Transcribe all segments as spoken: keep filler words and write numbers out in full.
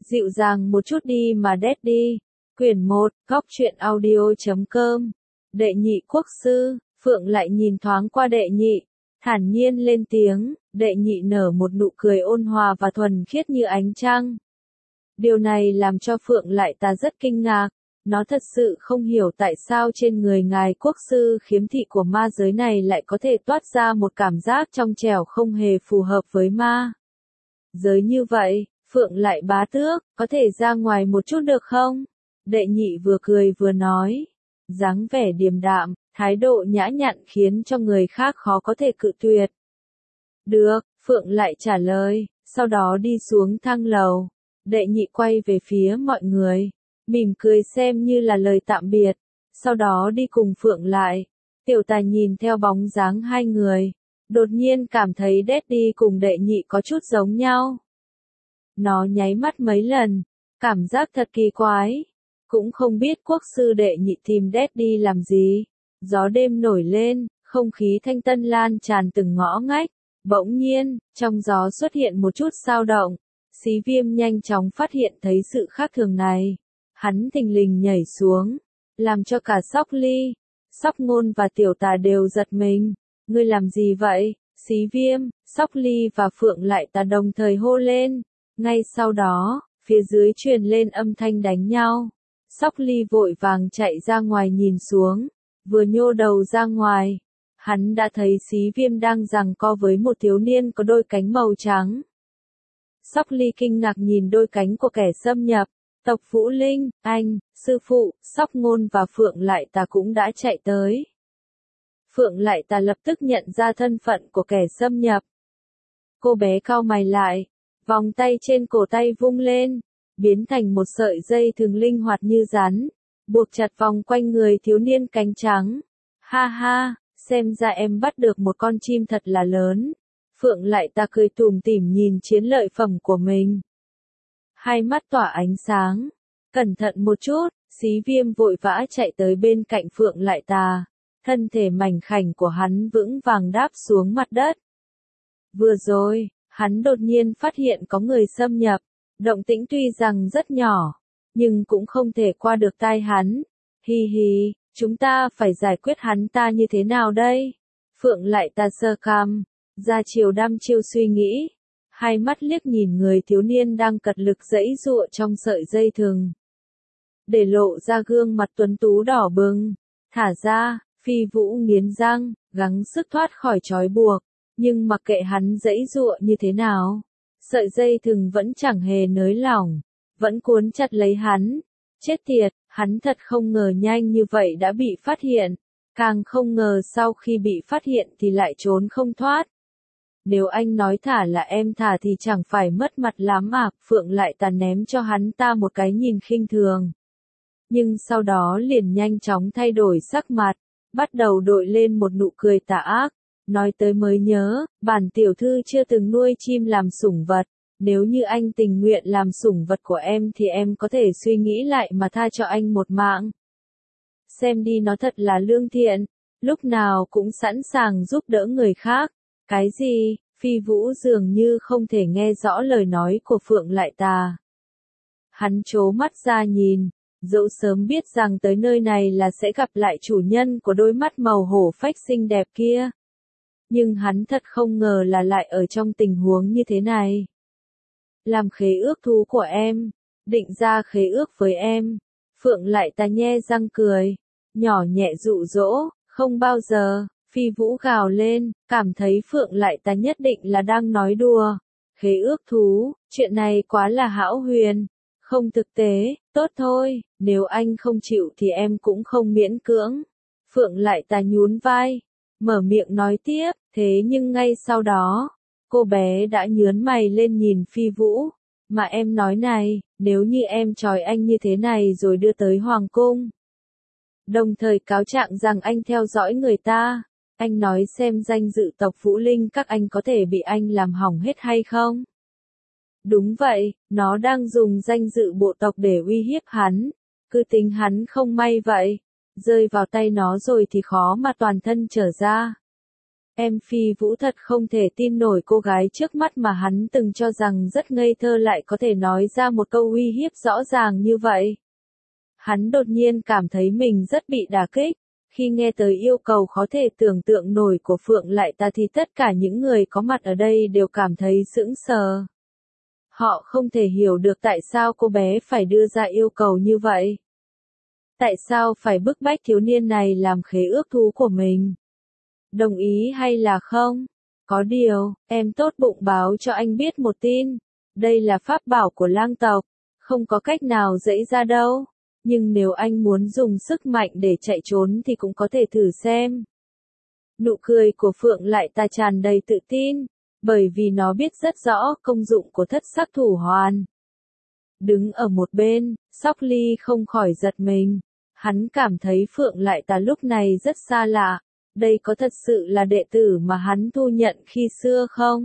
Dịu dàng một chút đi mà Daddy. Quyển một, góc truyện audio chấm com. Đệ nhị quốc sư, Phượng lại nhìn thoáng qua đệ nhị, thản nhiên lên tiếng, đệ nhị nở một nụ cười ôn hòa và thuần khiết như ánh trăng. Điều này làm cho Phượng lại ta rất kinh ngạc, nó thật sự không hiểu tại sao trên người ngài quốc sư khiếm thị của ma giới này lại có thể toát ra một cảm giác trong trẻo không hề phù hợp với ma giới như vậy. Phượng lại bá tước, có thể ra ngoài một chút được không? Đệ nhị vừa cười vừa nói, dáng vẻ điềm đạm, thái độ nhã nhặn khiến cho người khác khó có thể cự tuyệt. Được, Phượng lại trả lời, sau đó đi xuống thang lầu. Đệ nhị quay về phía mọi người, mỉm cười xem như là lời tạm biệt, sau đó đi cùng Phượng lại. Tiểu Tà nhìn theo bóng dáng hai người, đột nhiên cảm thấy Daddy cùng đệ nhị có chút giống nhau. Nó nháy mắt mấy lần, cảm giác thật kỳ quái. Cũng không biết quốc sư đệ nhị tìm Daddy làm gì. Gió đêm nổi lên, không khí thanh tân lan tràn từng ngõ ngách. Bỗng nhiên, trong gió xuất hiện một chút dao động. Xí Viêm nhanh chóng phát hiện thấy sự khác thường này. Hắn thình lình nhảy xuống, làm cho cả Sóc Ly, Sóc Ngôn và Tiểu Tà đều giật mình. Ngươi làm gì vậy? Xí Viêm, Sóc Ly và Phượng lại ta đồng thời hô lên. Ngay sau đó, phía dưới truyền lên âm thanh đánh nhau. Sóc Ly vội vàng chạy ra ngoài nhìn xuống, vừa nhô đầu ra ngoài, hắn đã thấy Xí Viêm đang giằng co với một thiếu niên có đôi cánh màu trắng. Sóc Ly kinh ngạc nhìn đôi cánh của kẻ xâm nhập, tộc Vũ Linh, anh, sư phụ, Sóc Ngôn và Phượng lại ta cũng đã chạy tới. Phượng lại ta lập tức nhận ra thân phận của kẻ xâm nhập. Cô bé cau mày lại, vòng tay trên cổ tay vung lên, biến thành một sợi dây thừng linh hoạt như rắn, buộc chặt vòng quanh người thiếu niên cánh trắng. Ha ha, xem ra em bắt được một con chim thật là lớn. Phượng lại ta cười tủm tỉm nhìn chiến lợi phẩm của mình. Hai mắt tỏa ánh sáng. Cẩn thận một chút, Xí Viêm vội vã chạy tới bên cạnh Phượng lại ta. Thân thể mảnh khảnh của hắn vững vàng đáp xuống mặt đất. Vừa rồi, hắn đột nhiên phát hiện có người xâm nhập. Động tĩnh tuy rằng rất nhỏ, nhưng cũng không thể qua được tai hắn. Hi hi, chúng ta phải giải quyết hắn ta như thế nào đây? Phượng lại ta sơ cằm, ra chiều đăm chiêu suy nghĩ. Hai mắt liếc nhìn người thiếu niên đang cật lực giãy giụa trong sợi dây thừng. Để lộ ra gương mặt tuấn tú đỏ bừng. Thả ra, Phi Vũ nghiến răng, gắng sức thoát khỏi trói buộc. Nhưng mặc kệ hắn giãy giụa như thế nào, sợi dây thừng vẫn chẳng hề nới lỏng, vẫn cuốn chặt lấy hắn. Chết tiệt, hắn thật không ngờ nhanh như vậy đã bị phát hiện, càng không ngờ sau khi bị phát hiện thì lại trốn không thoát. Nếu anh nói thả là em thả thì chẳng phải mất mặt lắm à? Phượng lại ta ném cho hắn ta một cái nhìn khinh thường. Nhưng sau đó liền nhanh chóng thay đổi sắc mặt, bắt đầu đội lên một nụ cười tà ác. Nói tới mới nhớ, bản tiểu thư chưa từng nuôi chim làm sủng vật. Nếu như anh tình nguyện làm sủng vật của em thì em có thể suy nghĩ lại mà tha cho anh một mạng. Xem đi, nó thật là lương thiện, lúc nào cũng sẵn sàng giúp đỡ người khác. Cái gì? Phi Vũ dường như không thể nghe rõ lời nói của Phượng lại ta. Hắn trố mắt ra nhìn, dẫu sớm biết rằng tới nơi này là sẽ gặp lại chủ nhân của đôi mắt màu hổ phách xinh đẹp kia. Nhưng hắn thật không ngờ là lại ở trong tình huống như thế này. Làm khế ước thú của em, định ra khế ước với em. Phượng lại ta nhe răng cười, nhỏ nhẹ dụ dỗ, không bao giờ. Phi Vũ gào lên, cảm thấy Phượng lại ta nhất định là đang nói đùa. Khế ước thú, chuyện này quá là hão huyền, không thực tế. Tốt thôi, nếu anh không chịu thì em cũng không miễn cưỡng. Phượng lại ta nhún vai, mở miệng nói tiếp, thế nhưng ngay sau đó, cô bé đã nhướng mày lên nhìn Phi Vũ. Mà em nói này, nếu như em trói anh như thế này rồi đưa tới Hoàng Cung, đồng thời cáo trạng rằng anh theo dõi người ta, anh nói xem danh dự tộc Vũ Linh các anh có thể bị anh làm hỏng hết hay không? Đúng vậy, nó đang dùng danh dự bộ tộc để uy hiếp hắn. Cứ tính hắn không may vậy, rơi vào tay nó rồi thì khó mà toàn thân trở ra. Em Phi Vũ thật không thể tin nổi cô gái trước mắt mà hắn từng cho rằng rất ngây thơ lại có thể nói ra một câu uy hiếp rõ ràng như vậy. Hắn đột nhiên cảm thấy mình rất bị đả kích. Khi nghe tới yêu cầu khó thể tưởng tượng nổi của Phượng Lại Ta thì tất cả những người có mặt ở đây đều cảm thấy sững sờ. Họ không thể hiểu được tại sao cô bé phải đưa ra yêu cầu như vậy. Tại sao phải bức bách thiếu niên này làm khế ước thú của mình? Đồng ý hay là không? Có điều, em tốt bụng báo cho anh biết một tin. Đây là pháp bảo của lang tộc, không có cách nào dễ ra đâu. Nhưng nếu anh muốn dùng sức mạnh để chạy trốn thì cũng có thể thử xem. Nụ cười của Phượng Lại Ta tràn đầy tự tin, bởi vì nó biết rất rõ công dụng của thất sắc thủ hoàn. Đứng ở một bên, Sóc Ly không khỏi giật mình. Hắn cảm thấy Phượng Lại Ta lúc này rất xa lạ. Đây có thật sự là đệ tử mà hắn thu nhận khi xưa không?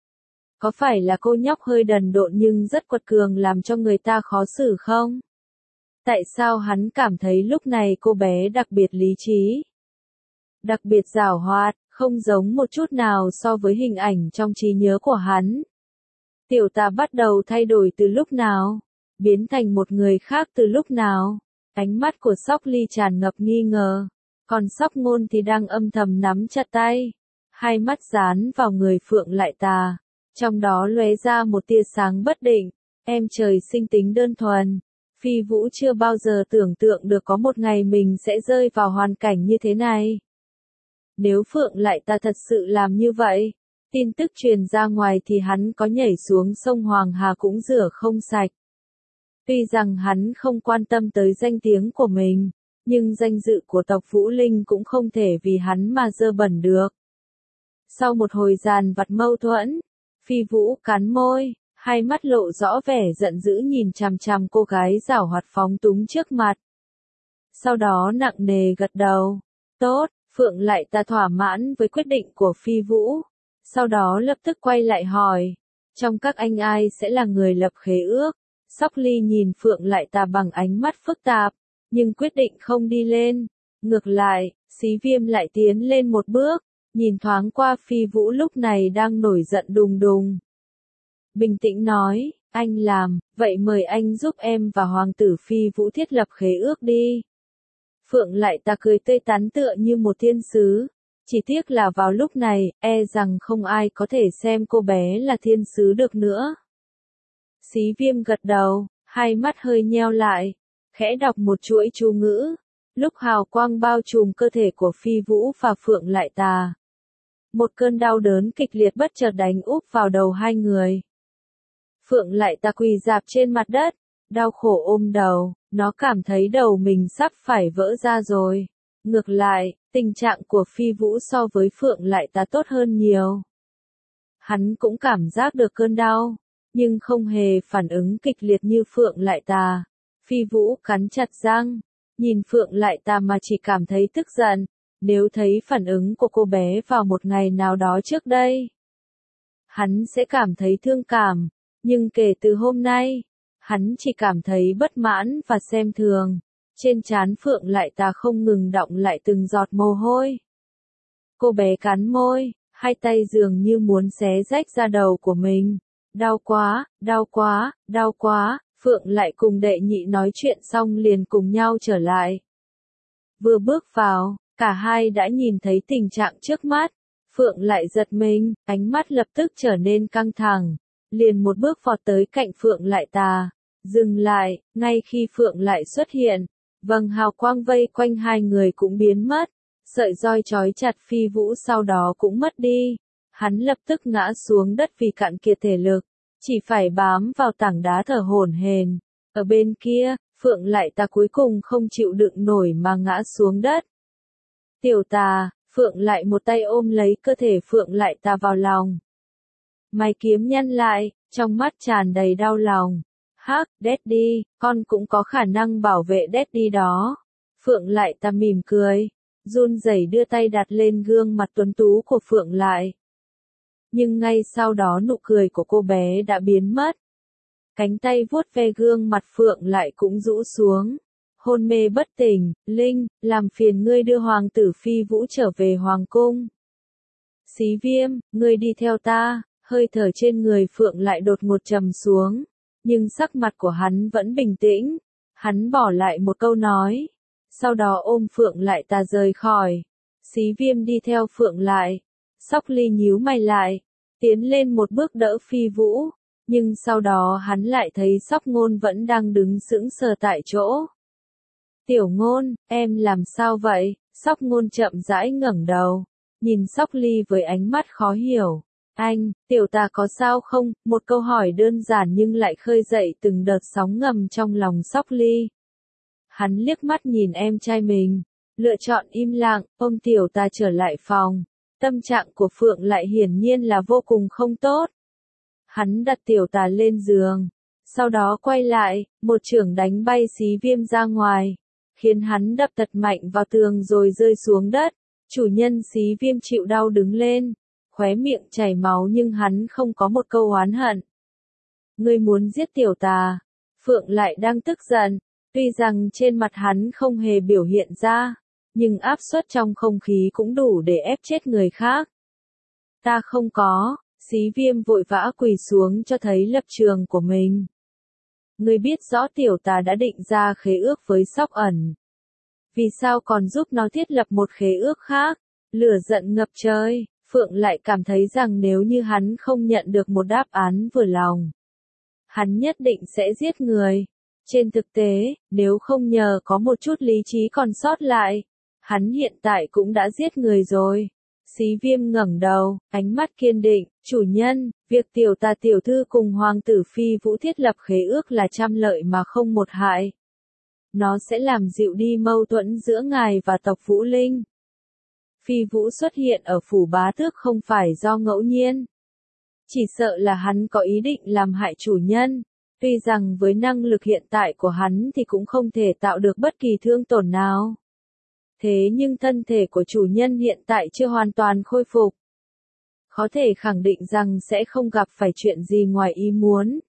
Có phải là cô nhóc hơi đần độn nhưng rất quật cường làm cho người ta khó xử không? Tại sao hắn cảm thấy lúc này cô bé đặc biệt lý trí? Đặc biệt giảo hoạt, không giống một chút nào so với hình ảnh trong trí nhớ của hắn. Tiểu Tà bắt đầu thay đổi từ lúc nào? Biến thành một người khác từ lúc nào? Ánh mắt của Sóc Ly tràn ngập nghi ngờ. Còn Sóc Ngôn thì đang âm thầm nắm chặt tay. Hai mắt dán vào người Phượng Lại Ta. Trong đó lóe ra một tia sáng bất định. Em trời sinh tính đơn thuần. Phi Vũ chưa bao giờ tưởng tượng được có một ngày mình sẽ rơi vào hoàn cảnh như thế này. Nếu Phượng Lại Ta thật sự làm như vậy, tin tức truyền ra ngoài thì hắn có nhảy xuống sông Hoàng Hà cũng rửa không sạch. Tuy rằng hắn không quan tâm tới danh tiếng của mình, nhưng danh dự của tộc Vũ Linh cũng không thể vì hắn mà dơ bẩn được. Sau một hồi dàn vặt mâu thuẫn, Phi Vũ cắn môi, hai mắt lộ rõ vẻ giận dữ nhìn chằm chằm cô gái giảo hoạt phóng túng trước mặt. Sau đó nặng nề gật đầu. Tốt, Phượng Lại Ta thỏa mãn với quyết định của Phi Vũ. Sau đó lập tức quay lại hỏi. Trong các anh ai sẽ là người lập khế ước? Sóc Ly nhìn Phượng Lại Ta bằng ánh mắt phức tạp, nhưng quyết định không đi lên. Ngược lại, Xí Viêm lại tiến lên một bước, nhìn thoáng qua Phi Vũ lúc này đang nổi giận đùng đùng. Bình tĩnh nói, anh làm, vậy mời anh giúp em và Hoàng tử Phi Vũ thiết lập khế ước đi. Phượng Lại Ta cười tươi tắn tựa như một thiên sứ. Chỉ tiếc là vào lúc này, e rằng không ai có thể xem cô bé là thiên sứ được nữa. Xí Viêm gật đầu, hai mắt hơi nheo lại, khẽ đọc một chuỗi chú ngữ. Lúc hào quang bao trùm cơ thể của Phi Vũ và Phượng Lại Ta. Một cơn đau đớn kịch liệt bất chợt đánh úp vào đầu hai người. Phượng Lại Ta quỳ rạp trên mặt đất, đau khổ ôm đầu, nó cảm thấy đầu mình sắp phải vỡ ra rồi. Ngược lại, tình trạng của Phi Vũ so với Phượng Lại Ta tốt hơn nhiều. Hắn cũng cảm giác được cơn đau, nhưng không hề phản ứng kịch liệt như Phượng Lại Ta. Phi Vũ cắn chặt răng, nhìn Phượng Lại Ta mà chỉ cảm thấy tức giận, nếu thấy phản ứng của cô bé vào một ngày nào đó trước đây. Hắn sẽ cảm thấy thương cảm, nhưng kể từ hôm nay, hắn chỉ cảm thấy bất mãn và xem thường. Trên trán Phượng Lại Ta không ngừng đọng lại từng giọt mồ hôi. Cô bé cắn môi, hai tay dường như muốn xé rách da đầu của mình. Đau quá, đau quá, đau quá. Phượng Lại cùng đệ nhị nói chuyện xong liền cùng nhau trở lại. Vừa bước vào, cả hai đã nhìn thấy tình trạng trước mắt. Phượng Lại giật mình, ánh mắt lập tức trở nên căng thẳng. Liền một bước vọt tới cạnh Phượng Lại Ta. Dừng lại, ngay khi Phượng Lại xuất hiện. Vầng hào quang vây quanh hai người cũng biến mất. Sợi roi trói chặt Phi Vũ sau đó cũng mất đi. Hắn lập tức ngã xuống đất vì cạn kiệt thể lực. Chỉ phải bám vào tảng đá thở hổn hển. Ở bên kia, Phượng Lại Ta cuối cùng không chịu đựng nổi mà ngã xuống đất. Tiểu Tà, Phượng Lại một tay ôm lấy cơ thể Phượng Lại Ta vào lòng. Mày kiếm nhăn lại, trong mắt tràn đầy đau lòng. Hắc, Daddy, con cũng có khả năng bảo vệ Daddy đó. Phượng Lại Ta mỉm cười, run rẩy đưa tay đặt lên gương mặt tuấn tú của Phượng Lại. Nhưng ngay sau đó nụ cười của cô bé đã biến mất. Cánh tay vuốt ve gương mặt Phượng Lại cũng rũ xuống. Hôn mê bất tỉnh, Linh, làm phiền ngươi đưa Hoàng tử Phi Vũ trở về Hoàng cung. Xí Viêm, ngươi đi theo ta, hơi thở trên người Phượng lại đột ngột trầm xuống, nhưng sắc mặt của hắn vẫn bình tĩnh, hắn bỏ lại một câu nói, sau đó ôm Phượng lại ta rời khỏi. Xí Viêm đi theo Phượng lại, Sóc Ly nhíu mày lại, tiến lên một bước đỡ Phi Vũ, nhưng sau đó hắn lại thấy Sóc Ngôn vẫn đang đứng sững sờ tại chỗ. Tiểu Ngôn, em làm sao vậy? Sóc Ngôn chậm rãi ngẩng đầu, nhìn Sóc Ly với ánh mắt khó hiểu. Anh, tiểu ta có sao không? Một câu hỏi đơn giản nhưng lại khơi dậy từng đợt sóng ngầm trong lòng Sóc Ly. Hắn liếc mắt nhìn em trai mình, lựa chọn im lặng, ôm tiểu ta trở lại phòng. Tâm trạng của Phượng lại hiển nhiên là vô cùng không tốt. Hắn đặt tiểu tà lên giường, sau đó quay lại, một chưởng đánh bay Xí Viêm ra ngoài, khiến hắn đập thật mạnh vào tường rồi rơi xuống đất. Chủ nhân Xí Viêm chịu đau đứng lên, khóe miệng chảy máu nhưng hắn không có một câu oán hận. Ngươi muốn giết tiểu tà? Phượng lại đang tức giận, tuy rằng trên mặt hắn không hề biểu hiện ra, nhưng áp suất trong không khí cũng đủ để ép chết người khác. Ta không có. Xí Viêm vội vã quỳ xuống cho thấy lập trường của mình. Ngươi biết rõ tiểu tà đã định ra khế ước với Sóc Ẩn. Vì sao còn giúp nó thiết lập một khế ước khác? Lửa giận ngập trời, Phượng lại cảm thấy rằng nếu như hắn không nhận được một đáp án vừa lòng, hắn nhất định sẽ giết người. Trên thực tế, nếu không nhờ có một chút lý trí còn sót lại, hắn hiện tại cũng đã giết người rồi. Xí Viêm ngẩng đầu, ánh mắt kiên định, chủ nhân, việc tiểu tà tiểu thư cùng hoàng tử Phi Vũ thiết lập khế ước là trăm lợi mà không một hại. Nó sẽ làm dịu đi mâu thuẫn giữa ngài và tộc Vũ Linh. Phi Vũ xuất hiện ở phủ bá tước không phải do ngẫu nhiên. Chỉ sợ là hắn có ý định làm hại chủ nhân, tuy rằng với năng lực hiện tại của hắn thì cũng không thể tạo được bất kỳ thương tổn nào. Thế nhưng thân thể của chủ nhân hiện tại chưa hoàn toàn khôi phục. Có thể khẳng định rằng sẽ không gặp phải chuyện gì ngoài ý muốn.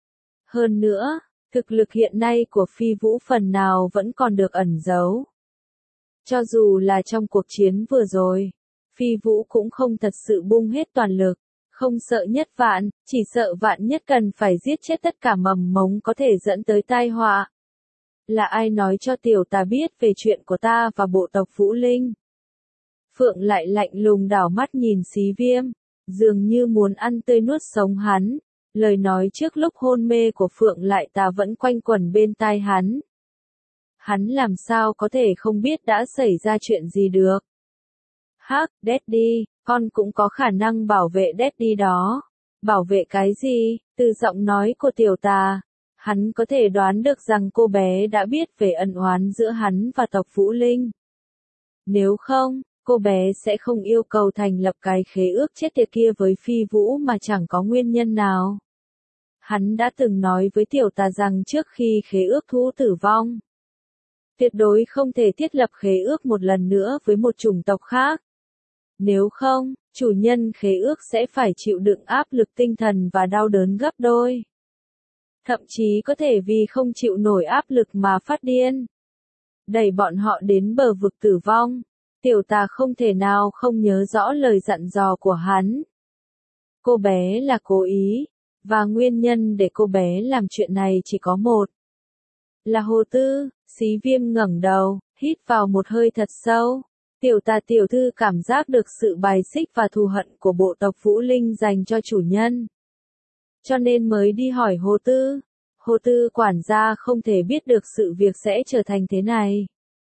Hơn nữa, thực lực hiện nay của Phi Vũ phần nào vẫn còn được ẩn giấu. Cho dù là trong cuộc chiến vừa rồi, Phi Vũ cũng không thật sự bung hết toàn lực, không sợ nhất vạn, chỉ sợ vạn nhất cần phải giết chết tất cả mầm mống có thể dẫn tới tai họa. Là ai nói cho tiểu tà biết về chuyện của ta và bộ tộc Vũ Linh? Phượng lại lạnh lùng đảo mắt nhìn Xí Viêm, dường như muốn ăn tươi nuốt sống hắn. Lời nói trước lúc hôn mê của Phượng lại ta vẫn quanh quẩn bên tai hắn. Hắn làm sao có thể không biết đã xảy ra chuyện gì được? Hắc, Daddy, con cũng có khả năng bảo vệ Daddy đó. Bảo vệ cái gì? Từ giọng nói của tiểu tà, hắn có thể đoán được rằng cô bé đã biết về ân oán giữa hắn và tộc Vũ Linh. Nếu không, cô bé sẽ không yêu cầu thành lập cái khế ước chết tiệt kia với Phi Vũ mà chẳng có nguyên nhân nào. Hắn đã từng nói với tiểu tà rằng trước khi khế ước thú tử vong, tuyệt đối không thể thiết lập khế ước một lần nữa với một chủng tộc khác. Nếu không, chủ nhân khế ước sẽ phải chịu đựng áp lực tinh thần và đau đớn gấp đôi. Thậm chí có thể vì không chịu nổi áp lực mà phát điên, đẩy bọn họ đến bờ vực tử vong. Tiểu tà không thể nào không nhớ rõ lời dặn dò của hắn. Cô bé là cố ý, và nguyên nhân để cô bé làm chuyện này chỉ có một. Là Hồ Tư. Xí Viêm ngẩng đầu, hít vào một hơi thật sâu. Tiểu tà tiểu thư cảm giác được sự bài xích và thù hận của bộ tộc Vũ Linh dành cho chủ nhân. Cho nên mới đi hỏi Hồ Tư. Hồ Tư quản gia không thể biết được sự việc sẽ trở thành thế này.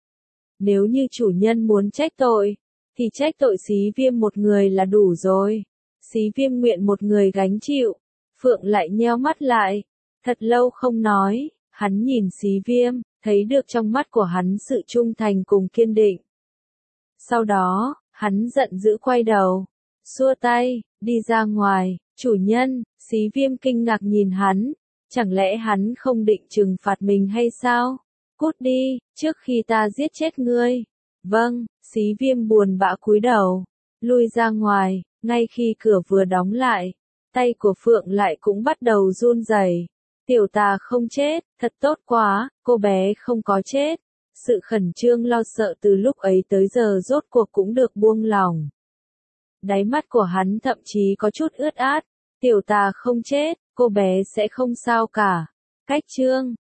Nếu như chủ nhân muốn trách tội, thì trách tội Xí Viêm một người là đủ rồi. Xí Viêm nguyện một người gánh chịu. Phượng lại nheo mắt lại. Thật lâu không nói, hắn nhìn Xí Viêm, thấy được trong mắt của hắn sự trung thành cùng kiên định. Sau đó, hắn giận dữ quay đầu, xua tay, đi ra ngoài. Chủ nhân. Xí Viêm kinh ngạc nhìn hắn, chẳng lẽ hắn không định trừng phạt mình hay sao? Cút đi, trước khi ta giết chết ngươi. Vâng. Xí Viêm buồn bã cúi đầu, lui ra ngoài. Ngay khi cửa vừa đóng lại, tay của Phượng lại cũng bắt đầu run rẩy. Tiểu tà không chết, thật tốt quá, cô bé không có chết. Sự khẩn trương lo sợ từ lúc ấy tới giờ rốt cuộc cũng được buông lỏng. Đáy mắt của hắn thậm chí có chút ướt át. Tiểu tà không chết, cô bé sẽ không sao cả. Cách chương